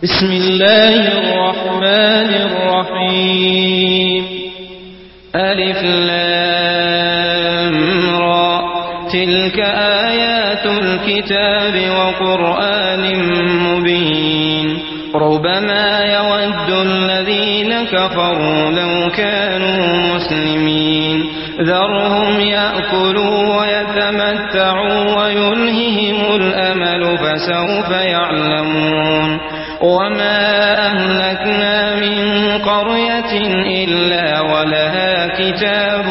بسم الله الرحمن الرحيم ألف لام را تلك آيات الكتاب وقرآن مبين ربما يود الذين كفروا لو كانوا مسلمين ذرهم يأكلوا ويتمتعوا ويلههم الأمل فسوف يعلمون وما أهلكنا من قرية إلا ولها كتاب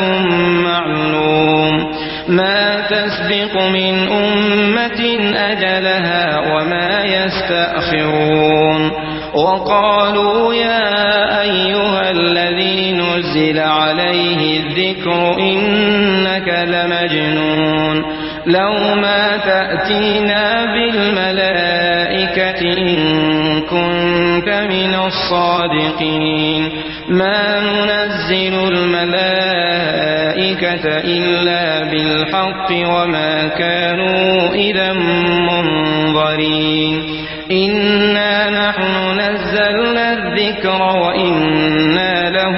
معلوم ما تسبق من أمة أجلها وما يستأخرون وقالوا يا أيها الذي نزل عليه الذكر إنك لمجنون لو ما تأتينا بالملائكة إن كنت من الصادقين ما ننزل الملائكة إلا بالحق وما كانوا إذا منظرين إنا نحن نزلنا الذكر وإنا له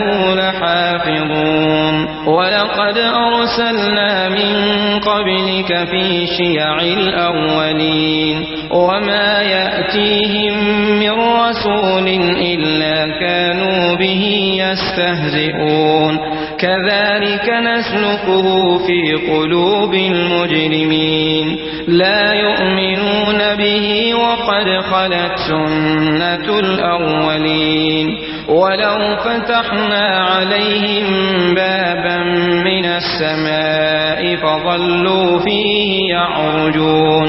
لحافظون ولقد أرسلنا من قبلك في شيع الأولين وما يأتيهم من رسول إلا كانوا به يستهزئون كذلك نسلكه في قلوب المجرمين لا يؤمنون به وقد خلت سنة الأولين ولو فتحنا عليهم بابا من السماء فظلوا فيه يعرجون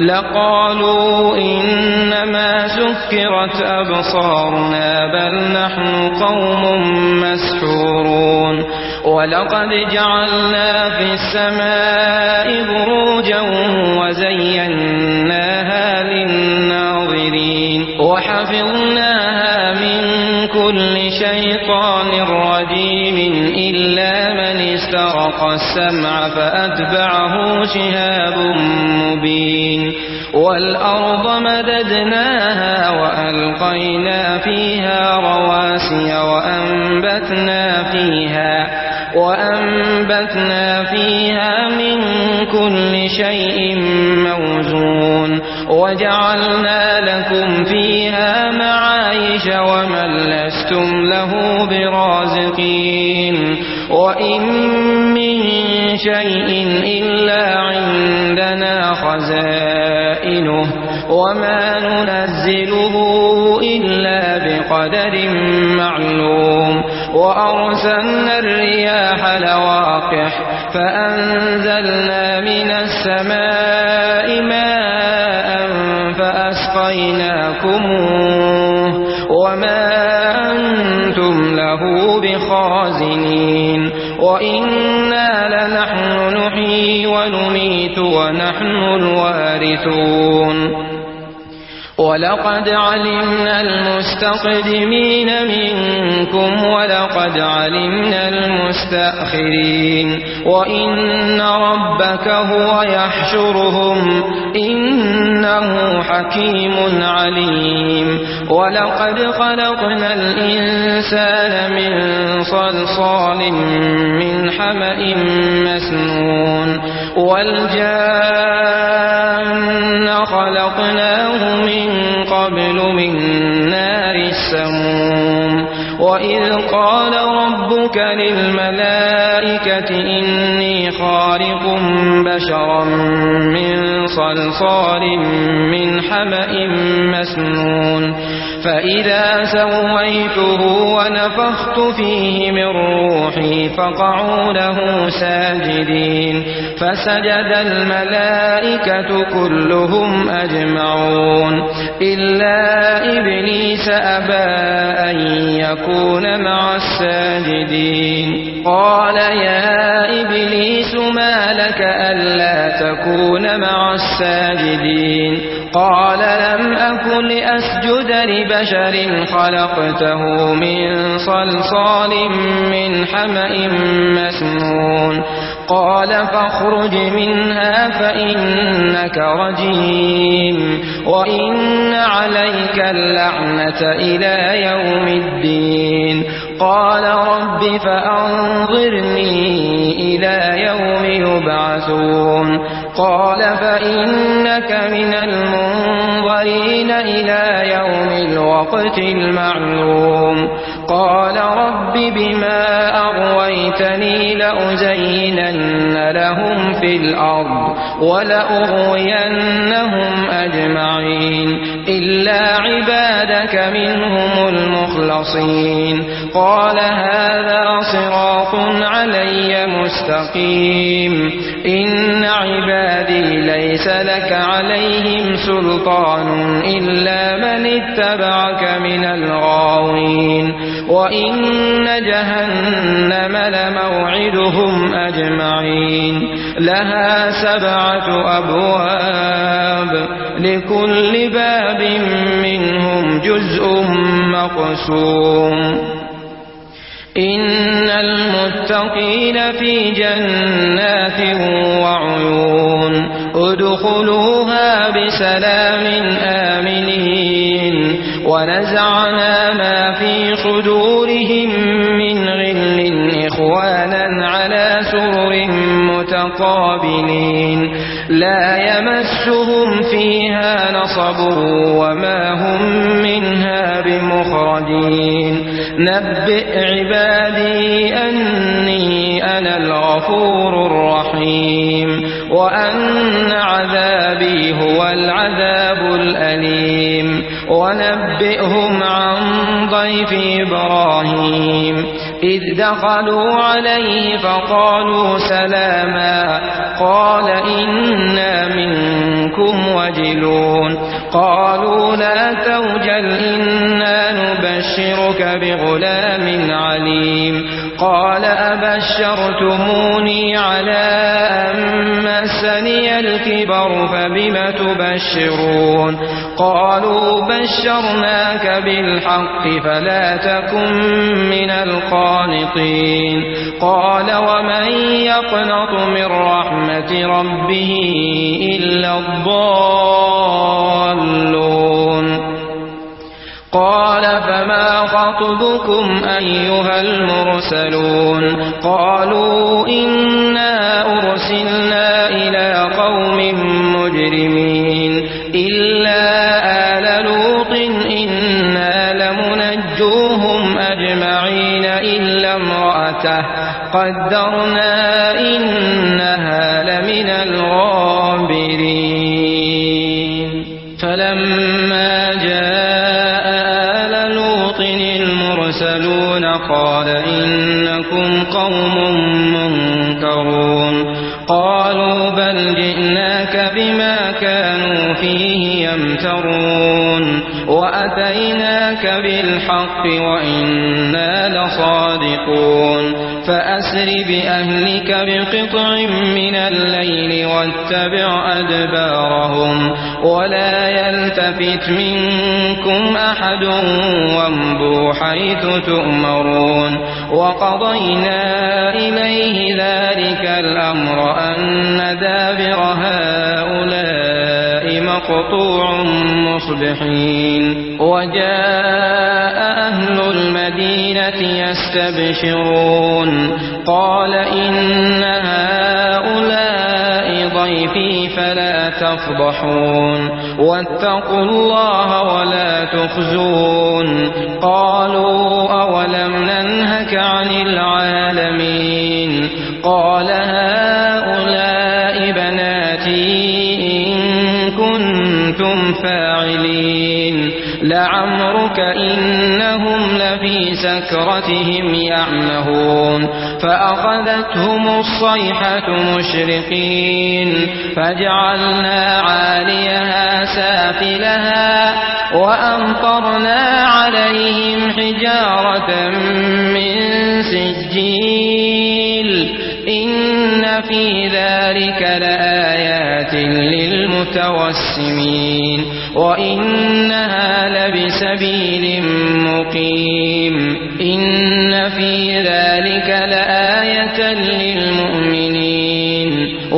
لقالوا إنما سكرت أبصارنا بل نحن قوم مسحورون ولقد جعلنا في السماء بروجا وزيناها للناظرين وحفظناها من كل شيطان رجيم إلا من استرق السمع فأتبعه شهاب مبين والأرض مددناها وألقينا فيها رواسي وأنبتنا فيها من كل شيء موزون وجعلنا لكم فيها معايش ومن لستم له برازقين وإن من شيء إلا عندنا خزائنه وما ننزله إلا بقدر معلوم وأرسلنا الرياح لواقح فأنزلنا من السماء ماء فأسقيناكموه وما أنتم له بخازنين وإنا لنحن نحيي ونميت ونحن الوارثون ولقد علمنا المستقدمين منكم ولقد علمنا المستأخرين وإن ربك هو يحشرهم إنه حكيم عليم ولقد خلقنا الإنسان من صلصال من حمأ مسنون والجان خلقناه من قبل من نار السموم وإذ قال ربك للملائكة إني خالق بشرا من صلصال من حمأ مسنون فإذا سويته ونفخت فيه من روحي فقعوا له ساجدين فسجد الملائكة كلهم أجمعون إلا إبليس أبى أن يكون مع الساجدين قال يا إبليس ما لك ألا تكون مع الساجدين قال لم أكن لأسجد لبشر خلقته من صلصال من حمأ مسنون قال فاخرج منها فإنك رجيم وإن عليك اللعنة إلى يوم الدين قال رب فأنظرني إلى يوم يبعثون قال فإنك من المنظرين إلى يوم الوقت المعلوم قال رب بما أغويتني لأزينن لهم في الأرض ولأغوينهم أجمعين إلا عبادك منهم المخلصين قال هذا صراط علي مستقيم إن عبادي ليس لك عليهم سلطان إلا من اتبعك من الغاوين وإن جهنم لموعدهم أجمعين لها 7 أبواب لكل باب منهم جزء مقسوم إن المتقين في جنات وعيون ادخلوها بسلام آمنين ونزعنا ما في صدورهم من غل إخوانا على سرر متقابلين لا يمسهم فيها نصب وما هم منها بمخرجين نبئ عبادي أني أنا الغفور الرحيم وأن عذابي هو العذاب الأليم ونبئهم عن ضيف إبراهيم إذ دخلوا عليه فقالوا سلاما قال إنا منكم وجلون قالوا لا توجل إنا نبشرك بغلام عليم قال أبشرتموني على أن مسني الكبر فبم تبشرون قالوا بشرناك بالحق فلا تكن من القانطين قال ومن يقنط من رحمة ربه إلا الضالون قال فما خطبكم أيها المرسلون قالوا إنا أرسلنا إلى قوم مجرمين إلا آل لوط إنا لمنجوهم أجمعين إلا امرأته قدرنا إنها لمن الغابرين فلما جاء آل لوط المرسلون قال إنكم قوم منكرون قالوا بل جئناك بما كانوا فيه يمترون وأتيناك بالحق وإنا لصادقون فأسر بأهلك بقطع من الليل واتبع أدبارهم ولا يلتفت منكم أحد وامضوا حيث تؤمرون وقضينا إليه ذلك الأمر أن دابر هؤلاء مقطوع مصبحين وجاء أهل المدينة يستبشرون قال إن هؤلاء ضيفي فلا تفضحون واتقوا الله ولا تخزون قالوا أولم ننهك عن العالمين قال هؤلاء بناتي إن كنتم فاعلين لعمرك إنهم لفي سكرتهم يعمهون فأخذتهم الصيحة مشرقين فجعلنا عاليها سافلها وأمطرنا عليهم حجارة من سجيل إن في ذلك لآيات للمتوسمين وإنها لبسبيل مقيم إن في ذلك لآية للمؤمنين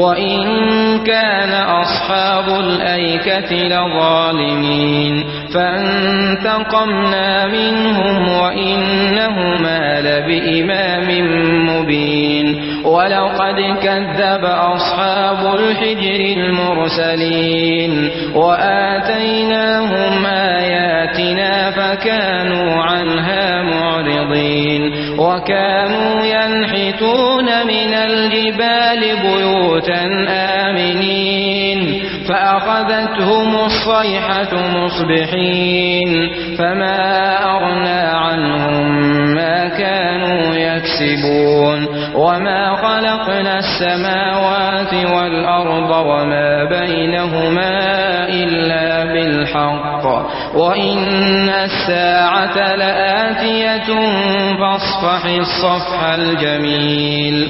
وإن كان أصحاب الأيكة لظالمين فانتقمنا منهم وإنهما لبإمام مبين ولقد كذب أصحاب الحجر المرسلين وآتيناهم آياتنا فكانوا عنها معرضين وكانوا ينحتون من الجبال بيوتا آمنين فأخذتهم الصيحة مصبحين فما أغنى عنهم ما كانوا يكسبون وما خلقنا السماوات والأرض وما بينهما إلا بالحق وإن الساعة لآتية فاصفح الصفح الجميل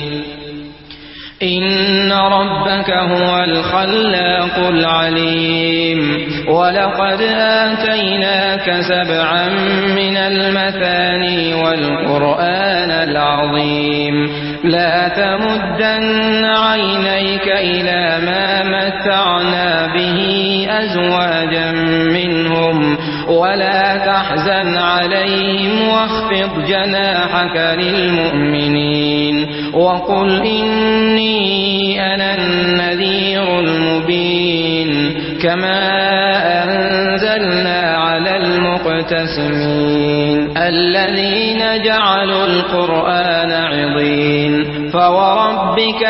إن ربك هو الخلاق العليم ولقد آتيناك 7 من المثاني والقرآن العظيم لا تمدن عينيك إلى ما متعنا به أزواجا منهم ولا تحزن عليهم واخفض جناحك للمؤمنين وقل إني أنا النذير المبين كما أنزلنا على المقتسمين الذين جعلوا القرآن عضين فوربك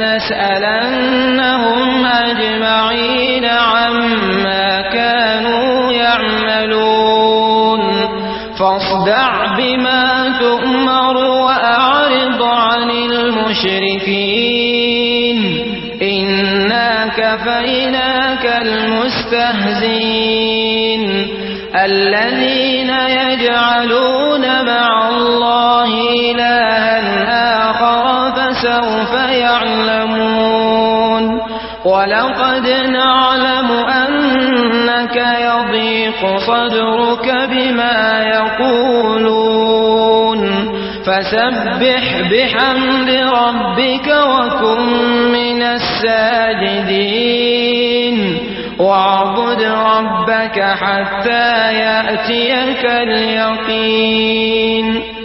لنسألنهم أجمعين عما كانوا يعملون فاصدع بما تؤمر وأعرض عن المشركين إنا كفيناك المستهزئين الذين يجعلون مع الله إلها آخر فسوف يعلمون ولقد نعلم أنك يضيق صدرك بما يقولون فسبح بحمد ربك وكن من الساجدين واعبد ربك حتى يأتيك اليقين